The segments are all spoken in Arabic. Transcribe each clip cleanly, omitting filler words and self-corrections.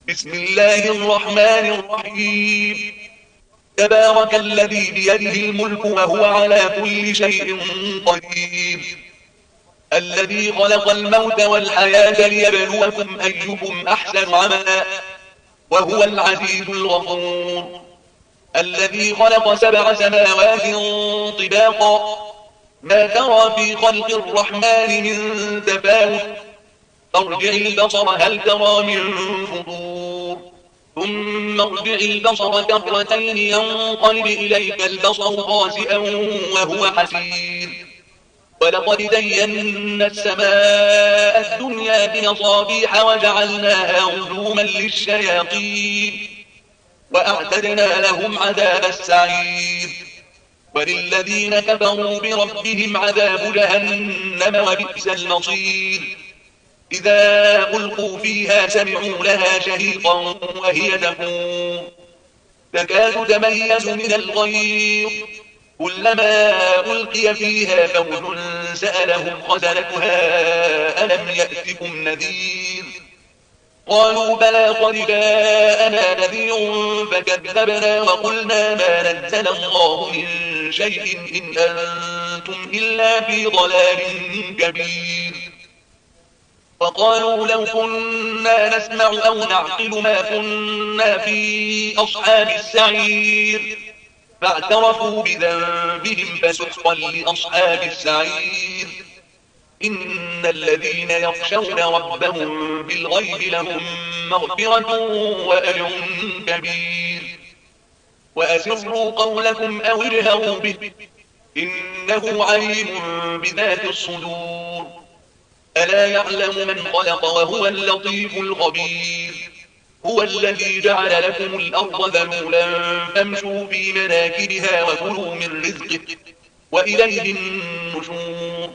بسم الله الرحمن الرحيم. تبارك الذي بيده الملك وهو على كل شيء قدير، الذي خلق الموت والحياة ليبلوكم أيكم أحسن عملا، وهو العزيز الغفور. الذي خلق 7 سماوات طباقا، ما ترى في خلق الرحمن من تفاوت، فارجع البصر هل ترى من فطور، ثم ارجع البصر كرتين ينقلب إليك البصر خاسئا وهو حسير. ولقد زينا السماء الدنيا بمصابيح وجعلناها رجوما للشياطين، وأعتدنا لهم عذاب السعير. وللذين كفروا بربهم عذاب جهنم وبئس المصير. إذا ألقوا فيها سمعوا لها شهيقا وهي تفور، تكاد تميز من الغيظ، كلما ألقي فيها فوج سألهم خزنتها ألم يأتكم نذير، قالوا بلى قد جاءنا نذير فكذبنا وقلنا ما نزل الله من شيء إن أنتم إلا في ضلال كبير. وقالوا لو كنا نسمع أو نعقل ما كنا في أصحاب السعير، فاعترفوا بذنبهم فسحقا لأصحاب السعير. إن الذين يخشون ربهم بالغيب لهم مغفرة وأجر كبير. وأسروا قولكم أو اجهروا به إنه عليم بذات الصدور. ألا يعلم من خلق وهو اللطيف الخبير. هو الذي جعل لكم الأرض ذلولا فامشوا في مناكبها وكلوا من رزقه وإليه النشور.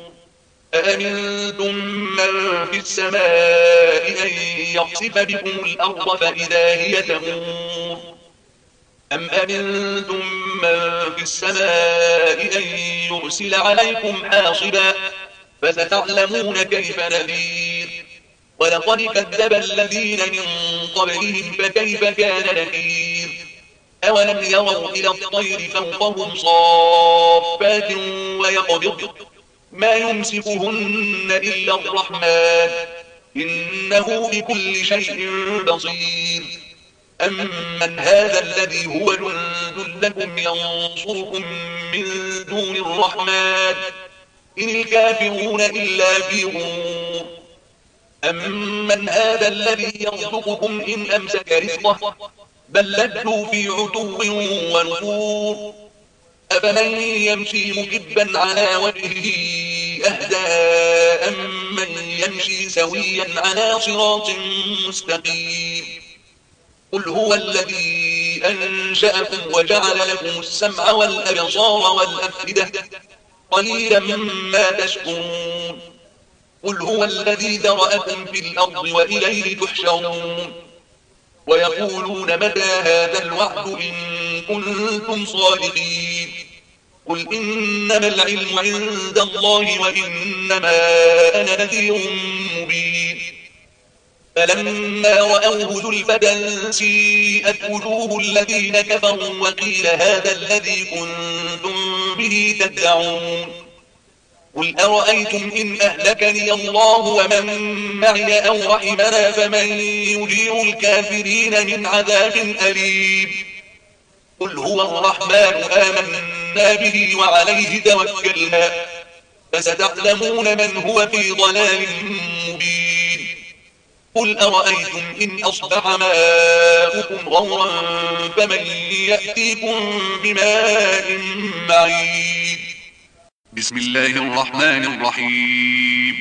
أأمنتم من في السماء أن يخسف بكم الأرض فإذا هي تمور، أم أمنتم من في السماء أن يرسل عليكم حاصبا فستعلمون كيف نذير. ولقد كذب الذين من قبلهم فكيف كان نكير. أولم يروا إلى الطير فوقهم صافات ويقبض ما يمسكهن إلا الرحمن إنه بكل شيء بصير. أمن هذا الذي هو جند لكم ينصركم من دون الرحمن إن الكافرون إلا في غرور. أمن هذا الذي يرزقكم إن أمسك رزقه بل لجوا في عتو ونفور. أفمن يمشي مكبا على وجهه أهدى أمن يمشي سويا على صراط مستقيم. قل هو الذي أنشأكم وجعل لكم السمع والأبصار والأفئدة قليلا ما تشكرون. قل هو الذي ذرأكم في الأرض وإليه تحشرون. ويقولون متى هذا الوعد إن كنتم صادقين. قل إنما العلم عند الله وإنما أنا نذير مبين. فلما رأوه زلفة سيئت وجوه الذين كفروا وقيل هذا الذي كنتم به تدعون. قل أرأيتم إن أهلكني الله ومن معي أو رحمنا فمن يجير الكافرين من عذاب أليم. قل هو الرحمن آمنا به وعليه توكلنا فستعلمون من هو في ضلال مبين. قل أرأيتم إن أصبح ماؤكم غورا فمن يأتيكم بماء معين. بسم الله الرحمن الرحيم.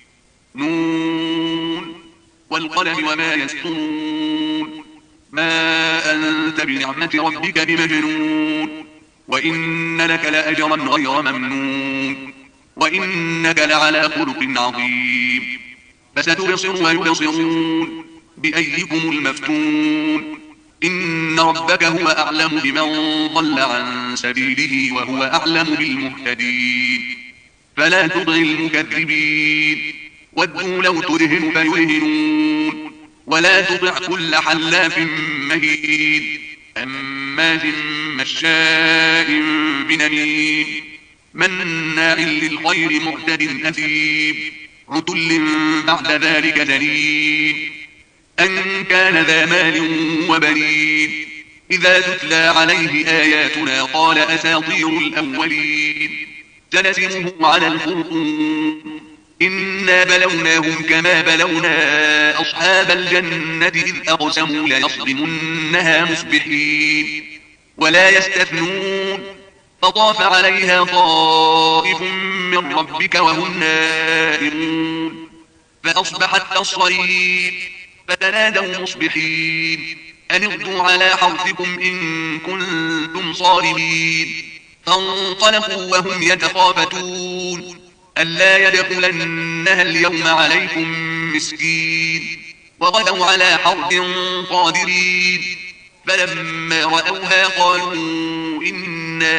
نون والقلم وما يسطرون. ما أنت بنعمة ربك بمجنون. وإن لك لأجرا غير ممنون. وإنك لعلى خلق عظيم. فستبصر ويبصرون بأيكم المفتون. إن ربك هو أعلم بمن ضل عن سبيله وهو أعلم بالمهتدين. فلا تطع المكذبين ودوا لو تدهن فيدهنون ولا تطع كل حلاف مهين هماز مشاء بنميم مناع للخير معتد أثيم عتل بعد ذلك زنيم أن كان ذا مال وبنين إذا تتلى عليه آياتنا قال أساطير الأولين سنسمه على الخرطوم إنا بلوناهم كما بلونا أصحاب الجنة إذ أقسموا ليصرمنها مصبحين ولا يستثنون فطاف عليها طائف من ربك وهم نائمون فأصبحت كالصريم فتنادوا مصبحين أن اغدوا على حرثكم إن كنتم صارمين فانطلقوا وهم يتخافتون ألا يدخلنها اليوم عليكم مسكين وغدوا على حرد قادرين فلما رأوها قالوا إنا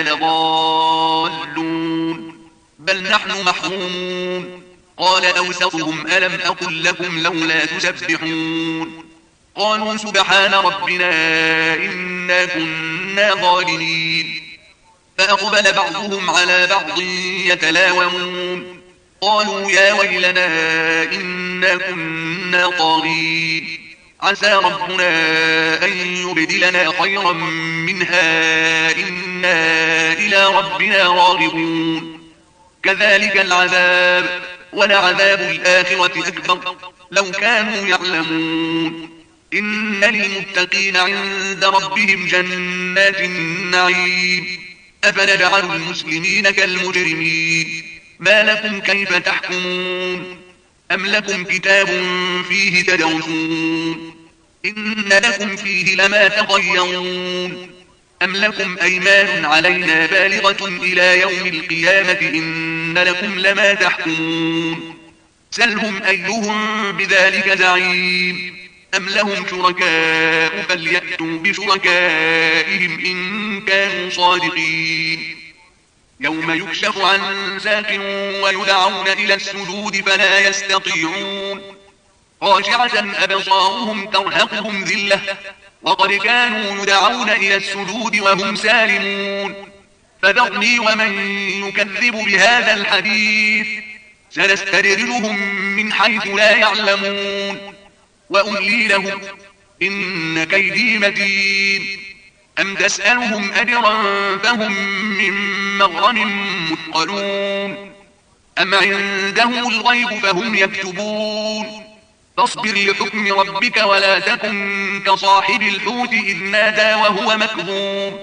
لضالون بل نحن محرومون قال أوسطهم ألم أقل لكم لولا تسبحون قالوا سبحان ربنا إنا كنا ظالمين فأقبل بعضهم على بعض يتلاومون قالوا يا ويلنا إنا كنا طاغين عسى ربنا أن يبدلنا خيرا منها إنا إلى ربنا راغبون كذلك العذاب ولعذاب الآخرة أكبر لو كانوا يعلمون إن للمتقين عند ربهم جنات النعيم أفنجعل المسلمين كالمجرمين ما لكم كيف تحكمون أم لكم كتاب فيه تدرسون إن لكم فيه لما تخيرون أم لكم أيمان علينا بالغة إلى يوم القيامة إن لكم لما تحكمون سلهم أيهم بذلك زعيم أم لهم شركاء فليأتوا بشركائهم إن كانوا صادقين يوم يكشف عن ساق ويدعون إلى السجود فلا يستطيعون خاشعة أبصارهم ترهقهم ذلة وقد كانوا يدعون إلى السجود وهم سالمون فذرني ومن يكذب بهذا الحديث سنستدرجهم من حيث لا يعلمون وأملي لهم إن كيدي متين أم تسألهم أجرا فهم من مغرم مثقلون أم عندهم الغيب فهم يكتبون فاصبر لحكم ربك ولا تكن كصاحب الحوت إذ نادى وهو مكظوم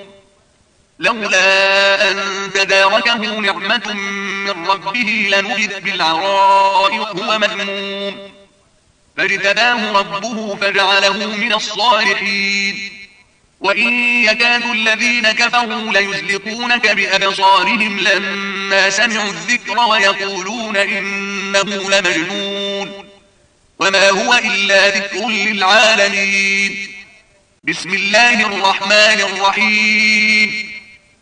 لولا أن تداركه نعمة من ربه لنبذ بالعراء وهو مذموم فاجتباه ربه فجعله من الصالحين وإن يكاد الذين كفروا ليزلقونك بأبصارهم لما سمعوا الذكر ويقولون إنه لمجنون وما هو إلا ذكر للعالمين بسم الله الرحمن الرحيم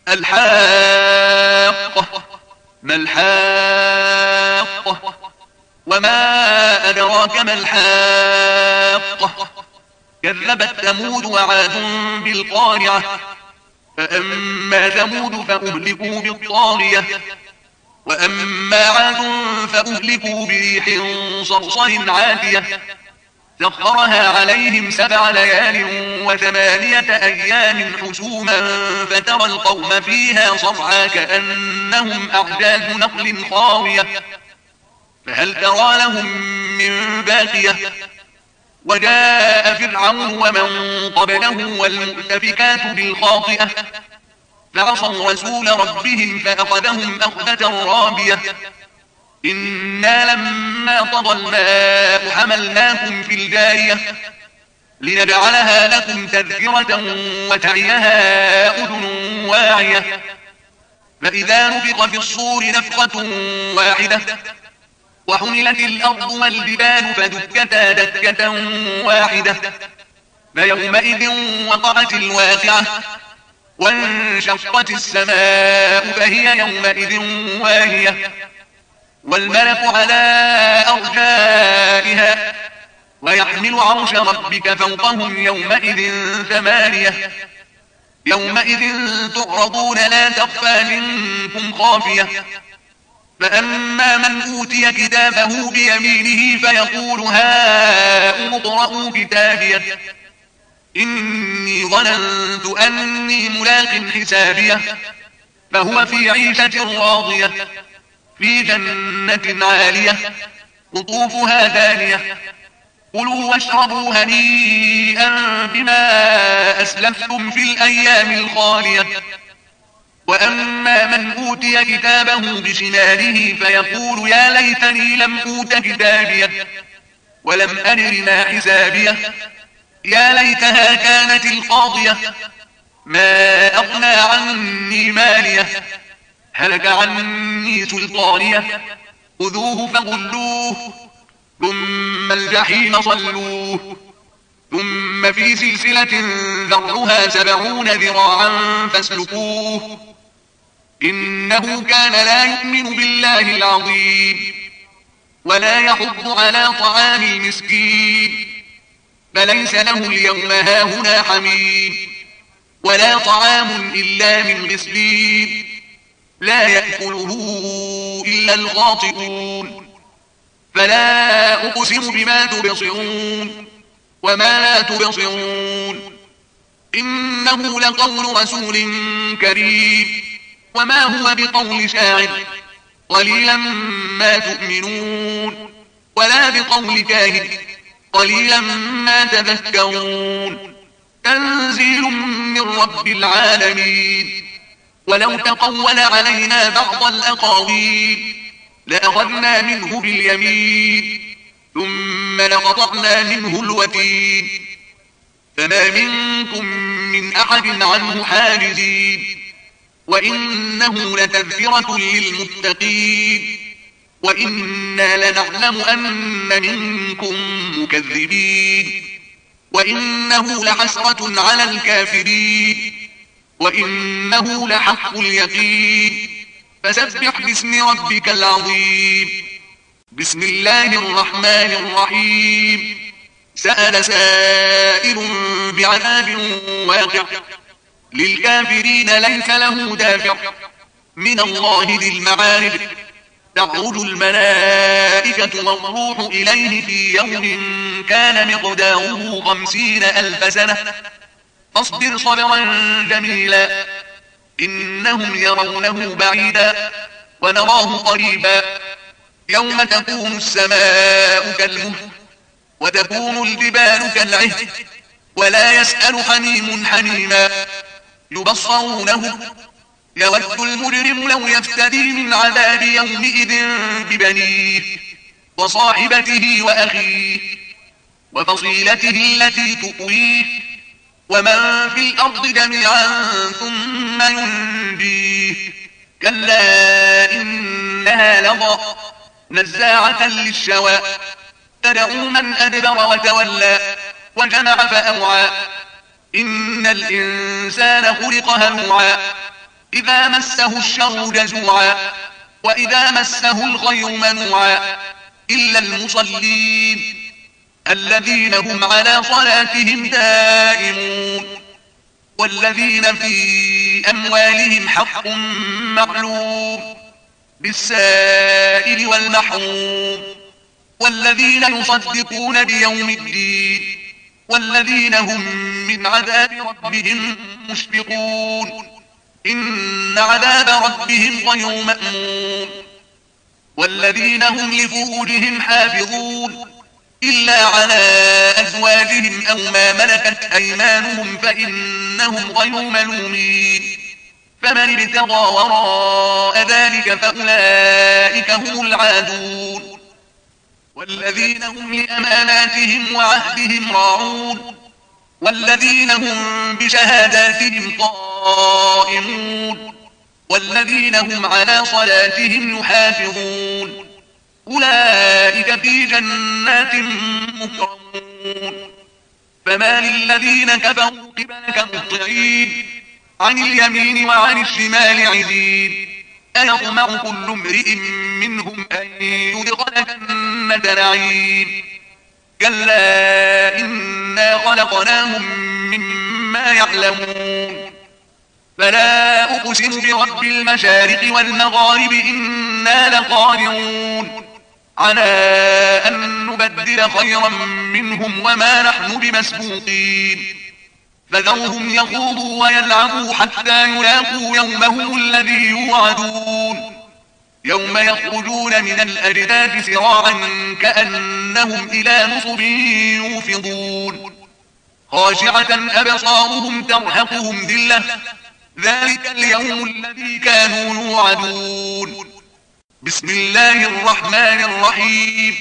الحاقة ما الحاقة وما أدراك ما الحاقة كذبت ثمود وعاد بالقارعة فأما ثمود فأهلكوا بالطاغية وأما عاد فأهلكوا بريح صرصر عاتية سخرها عليهم 7 ليال و8 أيام حسوما فترى القوم فيها صرعا كأنهم أعجاز نخل خاوية فهل ترى لهم من باقية وجاء فرعون ومن قبله والمؤتفكات بالخاطئة فعصوا رسول ربهم فأخذهم أخذة رابية إنا لما طغى الماء حملناكم في الجارية لنجعلها لكم تذكرة وتعيها أذن واعية فإذا نفخ في الصور نفخة واحدة وحملت الأرض والجبال فدكتا دكة واحدة فيومئذ وقعت الواقعة وانشقت السماء فهي يومئذ واهية والملك على أرجائها ويحمل عرش ربك فوقهم يومئذ 8 يومئذ تعرضون لا تخفى منكم خافية فأما من أوتي كتابه بيمينه فيقول هاؤم اقرءوا كتابيه إني ظننت أني ملاق حسابيه فهو في عيشة راضية في جنة عالية قطوفها دانية كلوا واشربوا هنيئا بما أسلفتم في الأيام الخالية وأما من أوتي كتابه بشماله فيقول يا ليتني لم أوت كتابيه ولم أدر ما حسابيه يا ليتها كانت القاضية ما أغنى عني ماليه هلك عني سلطانيه خذوه فغلوه ثم الجحيم صلوه ثم في سلسلة ذرعها 70 ذراعا فاسلكوه إنه كان لا يؤمن بالله العظيم ولا يحض على طعام المسكين فليس له اليوم هاهنا حميم ولا طعام إلا من غسلين لا يأكله إلا الخاطئون فلا أقسم بما تبصرون وما لا تبصرون إنه لقول رسول كريم وما هو بقول شاعر قليلا ما تؤمنون ولا بقول كاهن قليلا ما تذكرون تنزيل من رب العالمين ولو تقول علينا بعض الأقاويل لأخذنا منه باليمين ثم لقطعنا منه الوتين فما منكم من أحد عنه حاجزين وإنه لتذكرة للمتقين وإنا لنعلم أن منكم مكذبين وإنه لحسرة على الكافرين وإنه لحق اليقين فسبح باسم ربك العظيم بسم الله الرحمن الرحيم سأل سائل بعذاب واقع للكافرين ليس له دافع من الله ذي المعارج تعرج الملائكة والروح إليه في يوم كان مقداره 50,000 سنة فاصبر صبرا جميلا إنهم يرونه بعيدا ونراه قريبا يوم تكون السماء كالمهل وتكون الجبال كالعهن ولا يسأل حميم حميما يبصرونه يود المجرم لو يفتدي من عذاب يومئذ ببنيه وصاحبته وأخيه وفصيلته التي تؤويه ومن في الأرض جميعا ثم ينجيه كلا إنها لظى نزاعة للشوى تدعو من أدبر وتولى وجمع فأوعى إن الإنسان خلق هلوعا إذا مسه الشر جزوعا وإذا مسه الخير منوعا إلا المصلين الذين هم على صلاتهم دائمون والذين في أموالهم حق معلوم للسائل والمحروم والذين يصدقون بيوم الدين والذين هم من عذاب ربهم مشفقون إن عذاب ربهم غير مأمون والذين هم لفروجهم حافظون إلا على أزواجهم أو ما ملكت أيمانهم فإنهم غير ملومين فمن ابتغى وراء ذلك فأولئك هم العادون والذين هم لأماناتهم وعهدهم راعون والذين هم بشهاداتهم قائمون والذين هم على صلاتهم يحافظون أولئك في جنات مكرمون فما للذين كفروا قبلك مهطعين عن اليمين وعن الشمال عزين أيطمع كل امرئ منهم أن يدخل جنة نعيم كلا إنا خلقناهم مما يعلمون فلا أقسم برب المشارق والمغارب إنا لقادرون على أن نبدل خيرا منهم وما نحن بمسبوقين فذرهم يخوضوا ويلعبوا حتى يلاقوا يومهم الذي يوعدون يوم يخرجون من الأجداث سراعا كأنهم إلى نصب يوفضون خاشعة أبصارهم ترهقهم ذلة ذلك اليوم الذي كانوا يوعدون بسم الله الرحمن الرحيم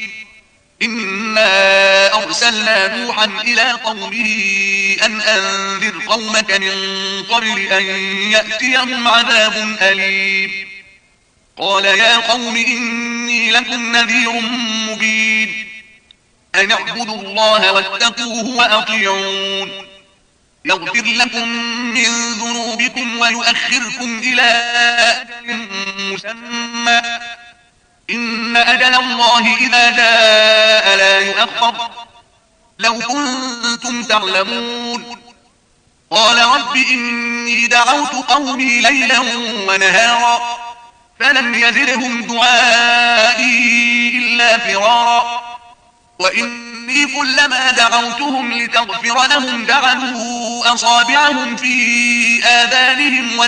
إنا أرسلنا نوحا إلى قومه أن أنذر قومك من قبل أن يأتيهم عذاب أليم قال يا قوم إني لكم نذير مبين أن اعبدوا الله واتقوه وأطيعون يغفر لكم من ذنوبكم ويؤخركم إلى أجل مسمى إن أجل الله إذا جاء لا يؤخر لو كنتم تعلمون قال رب إني دعوت قومي ليلا ونهارا فلم يزدهم دعائي إلا فرارا وإني كلما دعوتهم لتغفر لهم جعلوا أصابعهم في آذانهم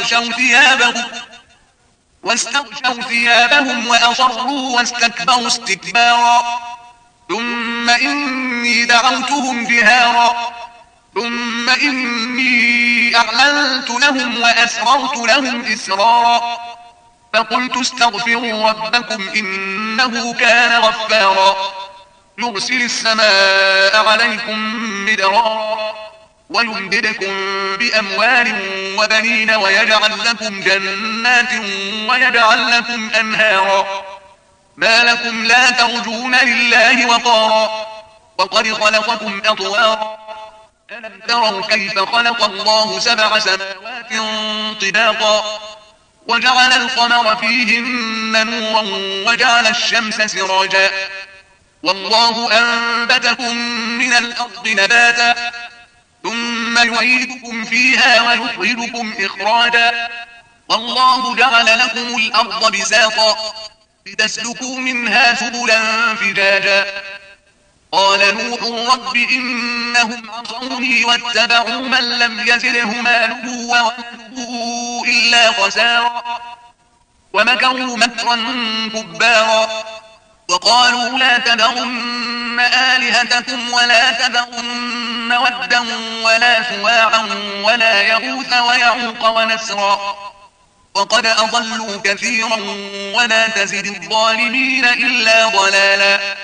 واستغشوا ثيابهم وأصروا واستكبروا استكبارا ثم إني دعوتهم جهارا ثم إني أعلنت لهم وأسررت لهم إسرارا فقلت استغفروا ربكم إنه كان غفارا يرسل السماء عليكم مدرارا ويمددكم بأموال وبنين ويجعل لكم جنات ويجعل لكم أنهارا ما لكم لا ترجون لله وقارا وقد خلقكم أطوارا ألم تروا كيف خلق الله 7 سماوات طباقا وجعل القمر فيهن نورا وجعل الشمس سراجا والله أنبتكم من الأرض نباتا ثم يعيدكم فيها ويخرجكم إخراجا والله جعل لكم الأرض بساطا لتسلكوا منها سبلا فجاجا قال نوح رب إنهم عصوني واتبعوا من لم يزده ماله وولده إلا خسارا ومكروا مكرا كبارا وقالوا لا تذرن آلهتكم ولا تذرن ودا ولا سواعا ولا يغوث ويعوق ونسرا وقد أضلوا كثيرا ولا تزد الظالمين إلا ضلالا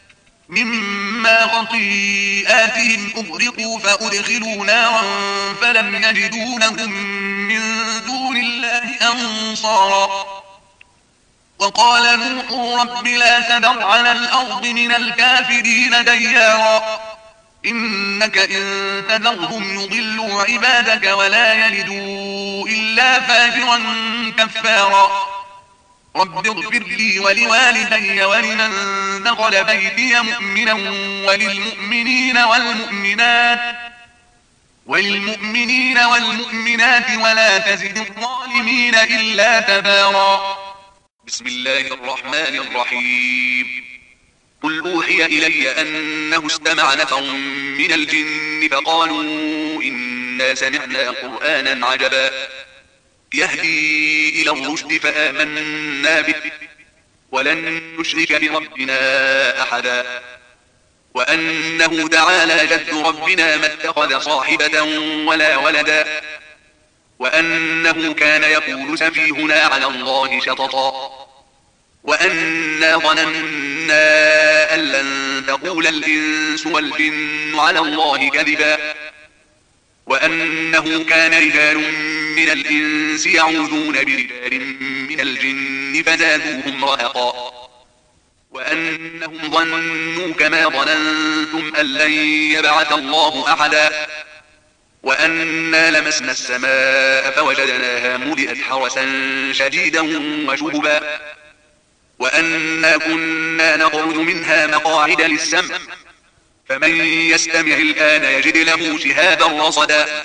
مما خطيئاتهم أغرقوا فأدخلوا نارا فلم يجدوا لهم من دون الله أنصارا وقال نوح رب لا تذر على الأرض من الكافرين ديارا إنك إن تذرهم يضلوا عبادك ولا يلدوا إلا فاجرا كفارا رب اغفر لي ولوالدي ولمن دخل بيتي مؤمنا وللمؤمنين والمؤمنات ولا تزد الظالمين إلا تبارا بسم الله الرحمن الرحيم قل أوحي إلي أنه استمع نفر من الجن فقالوا إنا سمعنا قرآنا عجبا يهدي إلى الرشد فآمنا به ولن نشرك بربنا أحدا وأنه تعالى جد ربنا ما اتخذ صاحبة ولا ولدا وأنه كان يقول سفيهنا على الله شططا وأنا ظننا أن لن تقول الإنس والجن على الله كذبا وأنه كان رجال من الإنس يعوذون برجال من الجن فزادوهم رهقا وأنهم ظنوا كما ظننتم أن لن يبعث الله أحدا وأنا لمسنا السماء فوجدناها ملئت حرسا شديدا وشهبا وأنا كنا نخرج منها مقاعد للسمع فمن يستمع الآن يجد له شهابا رصدا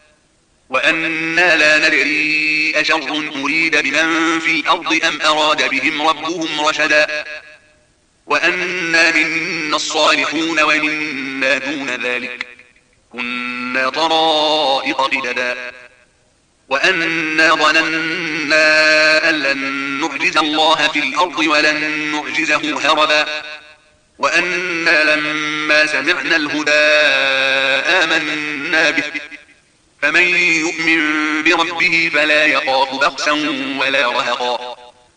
وأنا لا ندري أشر أريد بمن في الأرض أم أراد بهم ربهم رشدا وأنا منا الصالحون ومنا دون ذلك كنا طرائق قددا وأنا ظننا أن لن نعجز الله في الأرض ولن نعجزه هربا وأنا لما سمعنا الهدى آمنا به فمن يؤمن بربه فلا يخاف بخسا ولا رهقا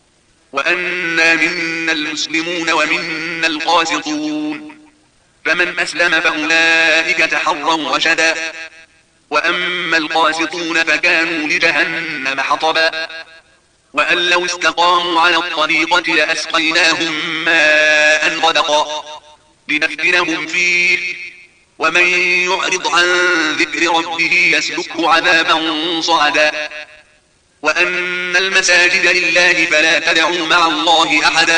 وأنا منا المسلمون ومنا القاسطون فمن أسلم فأولئك تحروا رشدا وأما القاسطون فكانوا لجهنم حطبا وأن لو استقاموا على الطريقة لأسقيناهم ماء غدقا لنفتنهم فيه ومن يعرض عن ذكر ربه يسلكه عذابا صعدا وأن المساجد لله فلا تدعوا مع الله أحدا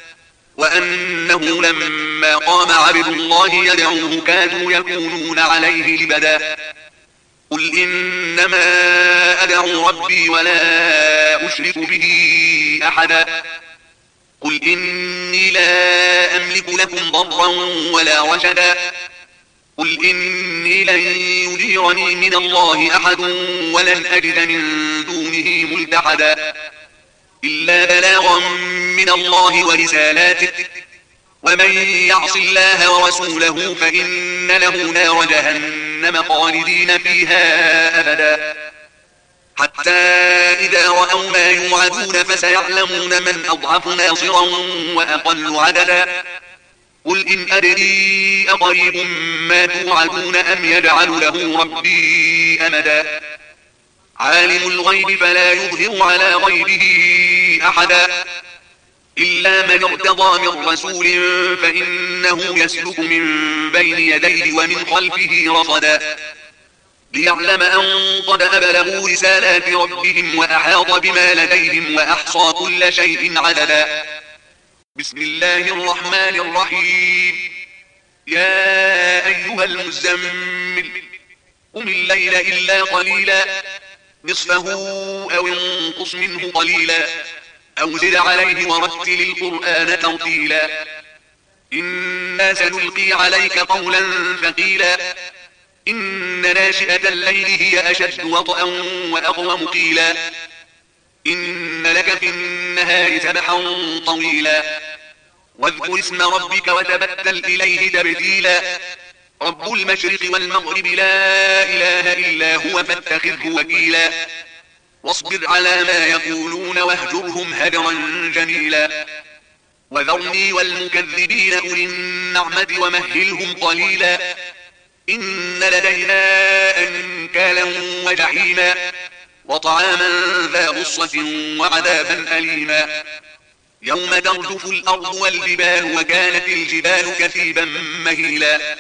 وأنه لما قام عبد الله يدعوه كادوا يكونون عليه لبدا قل إنما أدعو ربي ولا أشرك به أحدا قل إني لا أملك لكم ضرا ولا رشدا قل إني لن يجيرني من الله أحد ولن أجد من دونه ملتحدا إلا بلاغا من الله ورسالاته ومن يعص الله ورسوله فإن له نار جهنم خالدين فيها أبدا حتى إذا رأوا ما يوعدون فسيعلمون من أضعف ناصرا وأقل عددا قل إن أدري أقريب ما توعدون أم يجعل له ربي أمدا عالم الغيب فلا يظهر على غيبه أحدا إلا من ارتضى من رسول فإنه يسلك من بين يديه ومن خلفه رصدا ليعلم أن قد أبلغوا رسالات ربهم وأحاط بما لديهم وأحصى كل شيء عددا بسم الله الرحمن الرحيم يا أيها المزمل قم الليل إلا قليلا نصفه أو انقص منه قليلا أو زد عليه ورتل القرآن ترتيلا إنا سنلقي عليك قولا ثقيلا إن ناشئة الليل هي أشد وطئا وأقوم قيلا إن لك في النهار سبحا طويلا واذكر اسم ربك وتبتل إليه تبتيلا رب المشرق والمغرب لا إله إلا هو فاتخذه وكيلا واصبر على ما يقولون واهجرهم هجرا جميلا وذرني والمكذبين أولي النعمة ومهلهم قليلا إن لدينا أنكالا وجحيما وطعاما ذا غصة وعذابا أليما يوم ترجف الأرض والجبال وكانت الجبال كثيبا مهيلا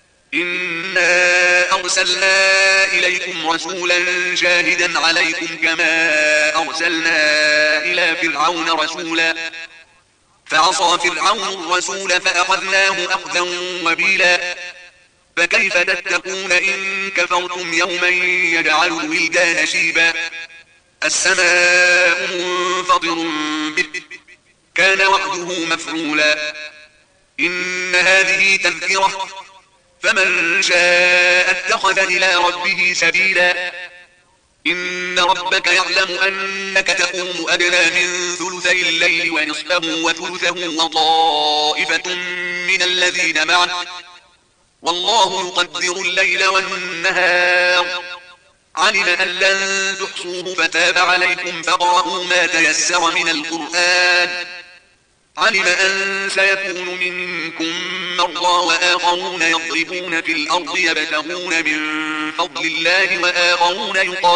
إنا أرسلنا إليكم رسولا شاهدا عليكم كما أرسلنا إلى فرعون رسولا فعصى فرعون الرسول فأخذناه أخذا وبيلا فكيف تتقون إن كفرتم يوما يجعل الولدان شيبا السماء منفطر به كان وعده مفعولا إن هذه تذكرة فمن شاء اتخذ إلى ربه سبيلا إن ربك يعلم أنك تقوم أدنى من ثلثي الليل ونصفه وثلثه وطائفة من الذين معه والله يقدر الليل والنهار علم أن لن تحصوه فتاب عليكم فاقرؤوا ما تيسر من القرآن علم أن سيكون منكم مرضى وآخرون يضربون في الأرض يبتغون من فضل الله وآخرون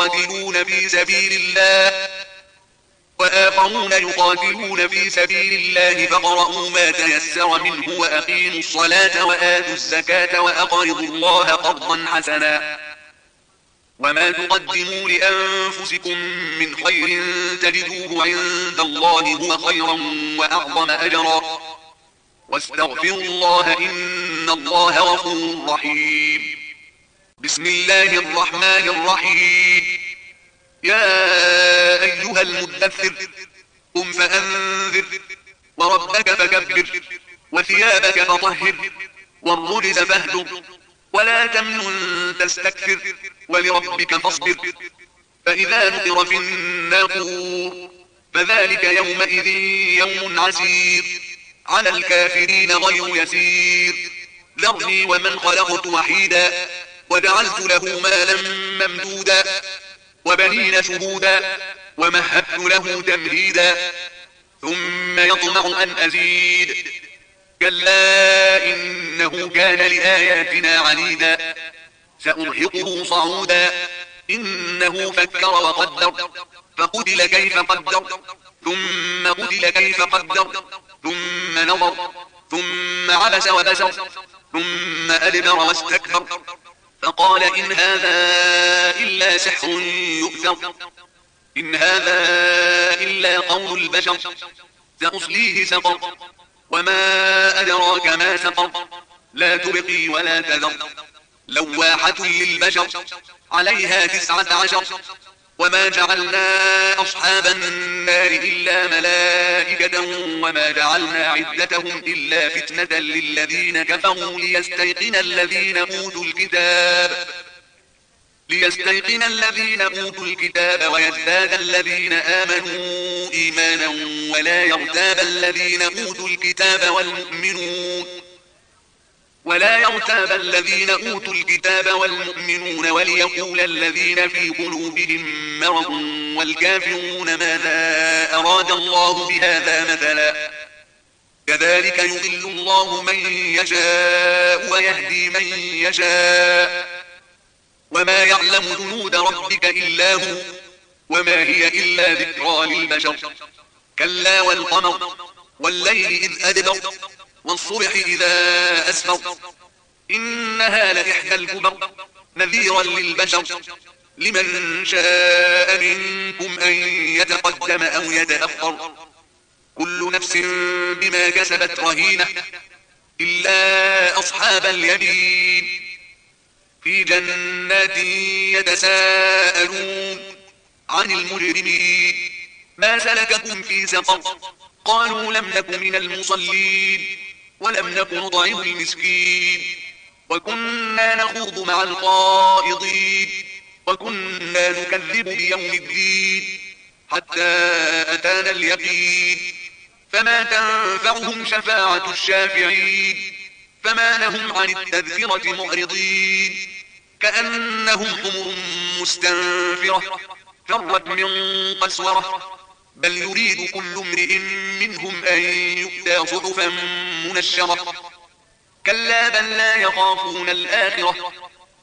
يقاتلون في سبيل الله فاقرؤوا ما تيسر منه وأقيموا الصلاة وآتوا الزكاة وأقرضوا الله قرضا حسنا وما تقدموا لأنفسكم من خير تجدوه عند الله هو خيرا وأعظم أجرا واستغفروا الله إن الله غفور رحيم. بسم الله الرحمن الرحيم. يا أيها المدثر قم فأنذر وربك فكبر وثيابك فطهر والرجز فاهجر ولا تمنن تستكثر ولربك فاصبر. فإذا نقر في الناقور فذلك يومئذ يوم عسير على الكافرين غير يسير. ذرني ومن خلقت وحيدا وجعلت له مالا ممدودا وبنين شهودا ومهدت له تمهيدا ثم يطمع أن أزيد كلا إنه كان لآياتنا عنيدا سأرهقه صعودا إنه فكر وقدر فقتل كيف قدر ثم قتل كيف قدر ثم نظر ثم عبس وبسر ثم أدبر واستكبر فقال إن هذا إلا سحر يؤثر إن هذا إلا قول البشر سأصليه سقر وما أدراك ما سقر لا تبقي ولا تذر لواحة للبشر عليها 19 وما جعلنا أصحاب النار إلا ملائكة وما جعلنا عدتهم إلا فتنة للذين كفروا ليستيقن الذين أوتوا الكتاب ويزداد الذين آمنوا إيمانا ولا يرتاب الذين أوتوا الكتاب والمؤمنون وليقول الذين في قلوبهم مرض والكافرون ماذا أراد الله بهذا مثلا كذلك يضل الله من يشاء ويهدي من يشاء وما يعلم جنود ربك إلا هو وما هي إلا ذكرى للبشر كلا والقمر والليل إذ أدبر والصبح إذا أسفر إنها لإحدى الكبر نذيرا للبشر لمن شاء منكم أن يتقدم أو يتأخر كل نفس بما كسبت رهينة إلا أصحاب اليمين في جنات يتساءلون عن المجرمين ما سلككم في سقر قالوا لم نك من المصلين ولم نك نطعم المسكين وكنا نخوض مع الخائضين وكنا نكذب بيوم الدين حتى أتانا اليقين فما تنفعهم شفاعة الشافعين فما لهم عن التذكرة معرضين كأنهم حمر مستنفرة فرت من قسورة بل يريد كل امرئ منهم أن يؤتى صحفا منشرة كلا بل لا يخافون الآخرة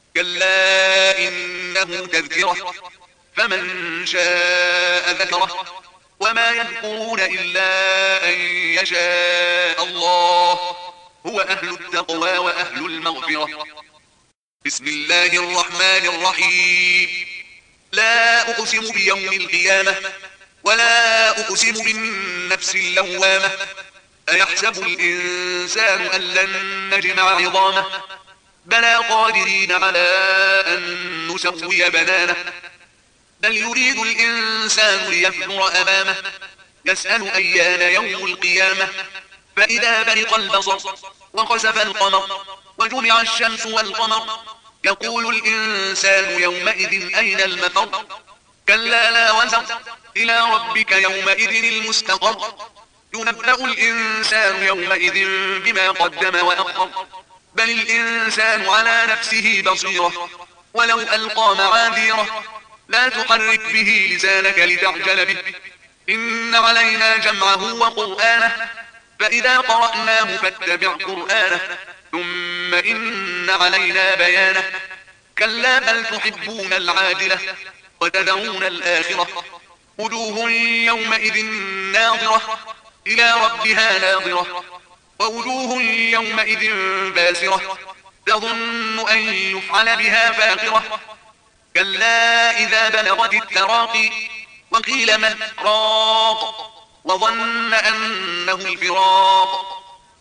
كلا إنه تذكرة فمن شاء ذكره وما يذكرون إلا أن يشاء الله هو أهل التقوى وأهل المغفرة. بسم الله الرحمن الرحيم. لا أقسم بيوم القيامة ولا أقسم بالنفس اللوامة أيحسب الإنسان أن لن نجمع عظامه بلى قادرين على أن نسوي بنانه بل يريد الإنسان ليفجر أمامه يسأل أيان يوم القيامة فإذا برق البصر وخسف القمر وجمع الشمس والقمر يقول الإنسان يومئذ أين المفر كلا لا وزر إلى ربك يومئذ المستقر ينبأ الإنسان يومئذ بما قدم وأخر بل الإنسان على نفسه بصيرة ولو ألقى معاذيره لا تحرك به لسانك لتعجل به إن علينا جمعه وقرآنه فإذا قرأناه فاتبع قرآنه ثم إن علينا بيانه كلا بل تحبون العاجلة وتذرون الآخرة وجوه يومئذ ناظرة إلى ربها ناظرة ووجوه يومئذ باسرة تظن أن يفعل بها فاقرة كلا إذا بلغت التراقي وقيل من راق وظن أنه الفراق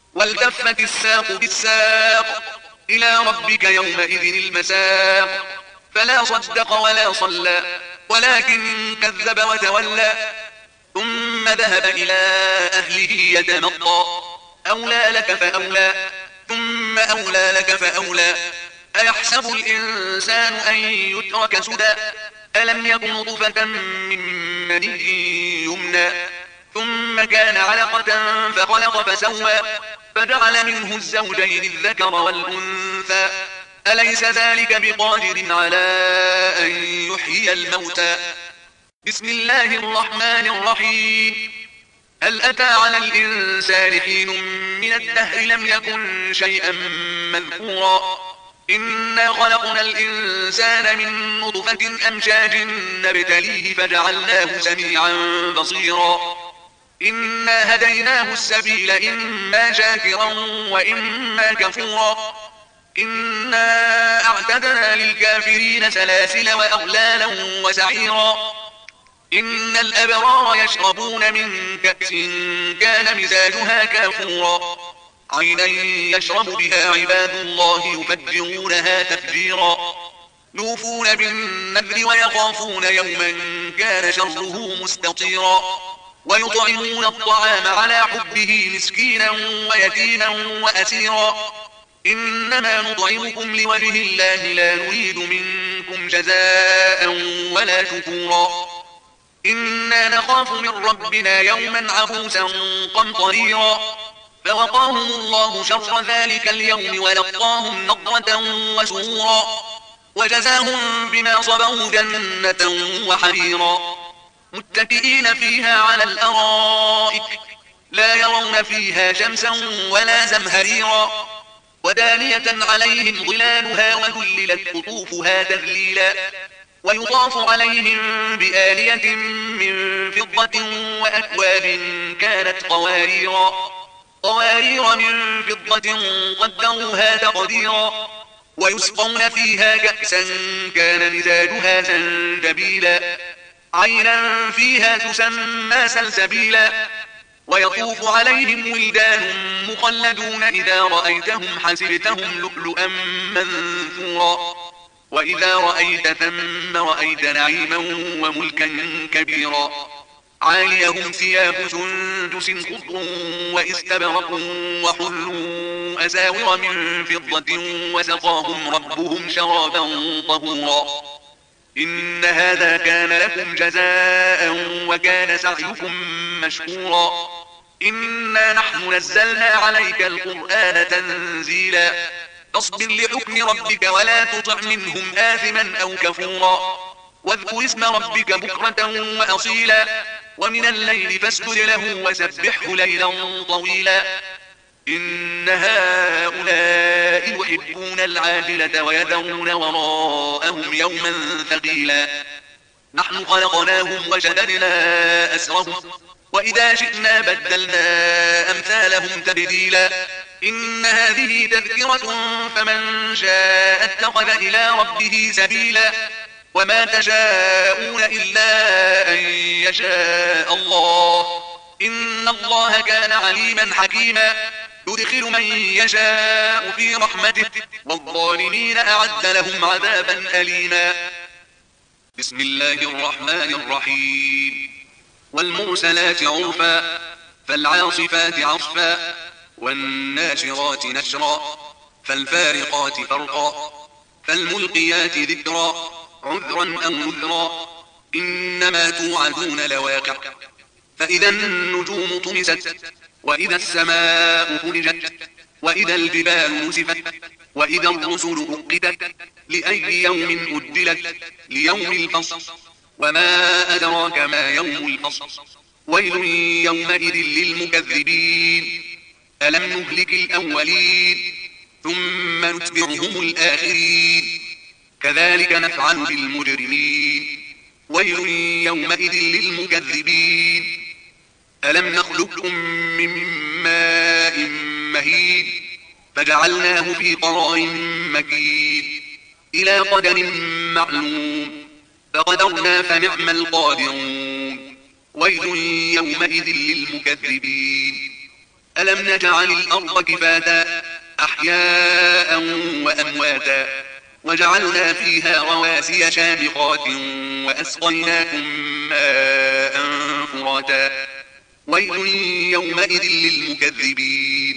والتفت الساق بالساق إلى ربك يومئذ المساق فلا صدق ولا صلى ولكن كذب وتولى ثم ذهب إلى أهله يتمطى أولى لك فأولى ثم أولى لك فأولى أيحسب الإنسان أن يترك سدى ألم يكن نطفة من مني يمنى ثم كان علقة فخلق فسوى فجعل منه الزوجين الذكر والأنثى أليس ذلك بقادر على أن يحيي الموتى بسم الله الرحمن الرحيم هل أتى على الإنسان حين من الدهر لم يكن شيئا مذكورا إنا خلقنا الإنسان من نطفة أمشاج نبتليه فجعلناه سميعا بصيرا إنا هديناه السبيل إما شاكرا وإما كفورا إنا أعتدنا للكافرين سلاسل وأغلالا وسعيرا إن الأبرار يشربون من كأس كان مزاجها كافورا عينا يشرب بها عباد الله يفجرونها تفجيرا يوفون بالنذر ويخافون يوما كان شره مستطيرا ويطعمون الطعام على حبه مسكينا ويتيما وأسيرا إنما نطعمكم لوجه الله لا نريد منكم جزاء ولا شكورا إنا نخاف من ربنا يوما عبوسا قمطريرا فوقاهم الله شر ذلك اليوم ولقاهم نضرة وسرورا وجزاهم بما صبروا جنة وحريرا متكئين فيها على الأرائك لا يرون فيها شمسا ولا زمهريرا ودانية عليهم ظلالها وذللت قطوفها تذليلا ويطاف عليهم بآلية من فضة وأكواب كانت قوارير من فضة قدروها تقديرا ويسقون فيها كأسا كان مزاجها زنجبيلا عينا فيها تسمى سلسبيلا ويطوف عليهم ولدان مخلدون إذا رأيتهم حسبتهم لؤلؤا منثورا وإذا رأيت ثم رأيت نعيما وملكا كبيرا عاليهم ثياب سندس خضر واستبرق وحلوا أساور من فضة وسقاهم ربهم شرابا طهورا إن هذا كان لكم جزاء وكان سعيكم مشكورا إنا نحن نزلنا عليك القرآن تنزيلا فاصبر لحكم ربك ولا تطع منهم آثما أو كفورا واذكر اسم ربك بكرة وأصيلا ومن الليل فاسجد له وسبحه ليلا طويلا إن هؤلاء يحبون العاجلة ويذرون وراءهم يوما ثقيلا نحن خلقناهم وشددنا أسرهم وإذا شئنا بدلنا أمثالهم تبديلا إن هذه تذكرة فمن شاء اتخذ إلى ربه سبيلا وما تشاءون إلا أن يشاء الله إن الله كان عليما حكيما يدخل من يشاء في رحمته والظالمين أعد لهم عذابا أليما بسم الله الرحمن الرحيم والمرسلات عرفا فالعاصفات عصفا والناشرات نشرا فالفارقات فرقا فالملقيات ذكرا عذرا أو نذرا إنما توعدون لواقع فإذا النجوم طمست وإذا السماء فرجت وإذا الجبال نسفت وإذا الرسل أقتت لأي يوم أجلت ليوم الفصل وما أدراك ما يوم الفصل ويل يومئذ للمكذبين ألم نهلك الأولين ثم نتبعهم الآخرين كذلك نفعل بالمجرمين ويل يومئذ للمكذبين ألم نخلقكم من ماء مهين فجعلناه في قرار مكين إلى قدر معلوم فقدرنا فنعم القادرون ويل يومئذ للمكذبين ألم نجعل الأرض كفاتا أحياء وأمواتا وجعلنا فيها رواسي شامخات وأسقيناكم ماء فراتا ويل يومئذ للمكذبين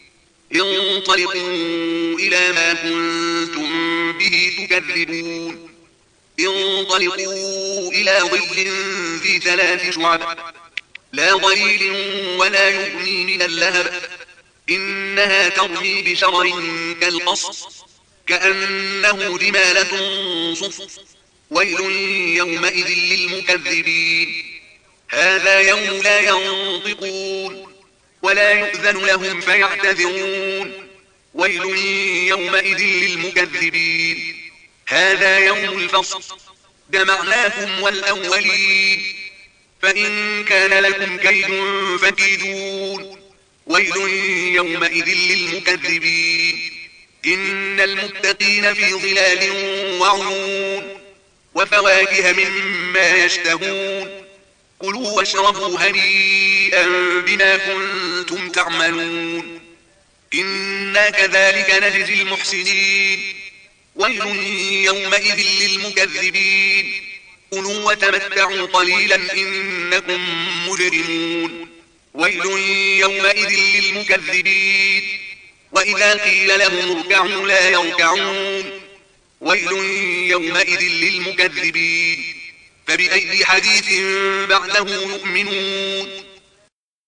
انطلقوا إلى ما كنتم به تكذبون انطلقوا إلى ظل ذي 3 شعب لا ظليل ولا يغني من اللهب إنها ترمي بشرر كالقصر كأنه جمالة صفر ويل يومئذ للمكذبين هذا يوم لا ينطقون ولا يؤذن لهم فيعتذرون ويل يومئذ للمكذبين هذا يوم الفصل جمعناكم والأولين فإن كان لكم كيد فكيدون ويل يومئذ للمكذبين إن المتقين في ظلال وعيون وفواكه مما يشتهون كلوا واشربوا هنيئا بما كنتم تعملون إنا كذلك نجزي المحسنين ويل يومئذ للمكذبين كلوا وتمتعوا قليلا إنكم مجرمون ويل يومئذ للمكذبين وإذا قيل لهم اركعوا لا يركعون ويل يومئذ للمكذبين فبأي حديث بعده يؤمنون